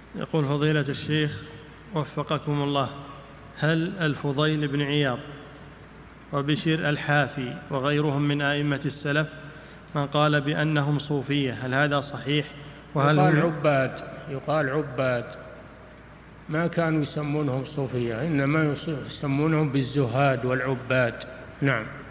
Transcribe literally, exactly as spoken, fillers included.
يقول فضيلة الشيخ وفقكم الله، هل الفضيل بن عياض وبشير الحافي وغيرهم من أئمة السلف من قال بأنهم صوفية، هل هذا صحيح؟ وهل يقال هم عباد يقال عباد ما كانوا يسمونهم صوفية، إنما يسمونهم بالزهاد والعباد. نعم.